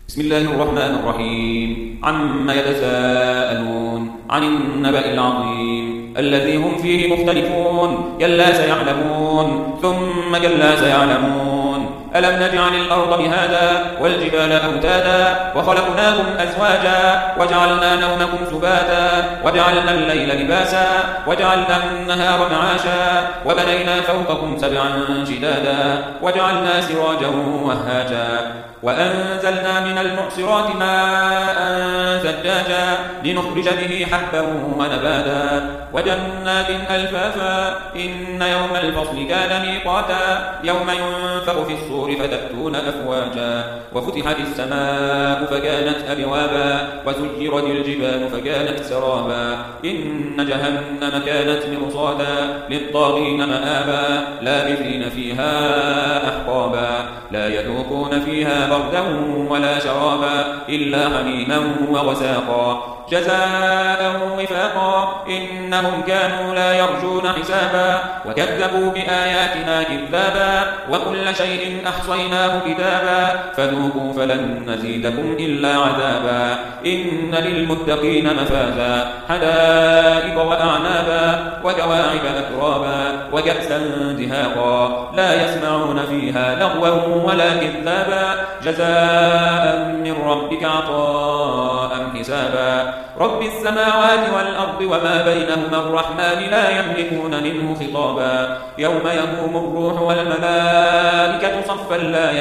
بسم الله الرحمن الرحيم. عما يتساءلون عن النبأ العظيم الذي هم فيه مختلفون. كلا سيعلمون ثم كلا سيعلمون. ألم نجعل الأرض مهادا والجبال أوتادا وخلقناكم أزواجا وجعلنا نومكم سباتا وجعلنا الليل لباسا وجعلنا النهار معاشا وبنينا فوقكم سبعا شدادا وجعلنا سراجا وهاجا وأنزلنا من المعصرات ماء ثجاجا لنخرج به حبا ونباتا وجنات ألفافا. إن يوم الفصل كان ميقاتا يوم ينفخ في الصور فتأتون أفواجا وفتحت السماء فكانت أبوابا وسيرت الجبال فكانت سرابا. إن جهنم كانت مرصادا للطاغين مآبا لابثين فيها أحقابا لا يذوقون فيها بردا ولا شرابا إلا حميما وغساقا جزاء وفاقا. إنهم كانوا لا يرجون حسابا وكذبوا بآياتنا كذابا وكل شيء أحصيناه كتابا فذوقوا فلن نزيدكم إلا عذابا. إن للمتقين مفازا حدائق وأعنابا وكواعب أترابا وكأسا دهاقا لا يسمعون فيها لغوا ولا كذابا جزاء من ربك عطاء حسابا. رب السماوات والأرض وما بينهما الرحمن لا يملكون منه خطابا. يوم يقوم الروح والملائكة صفا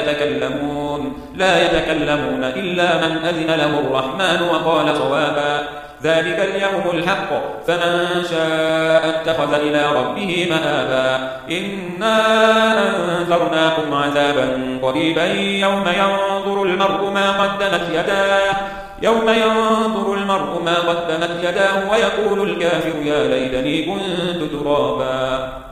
لا يتكلمون إلا من أذن له الرحمن وقال صوابا. ذلك اليوم الحق فمن شاء اتخذ إلى ربه مآبا. إنا أنذرناكم عذابا قريبا يوم ينظر المرء ما قدمت يداه ويقول الكافر يا ليتني كنت ترابا.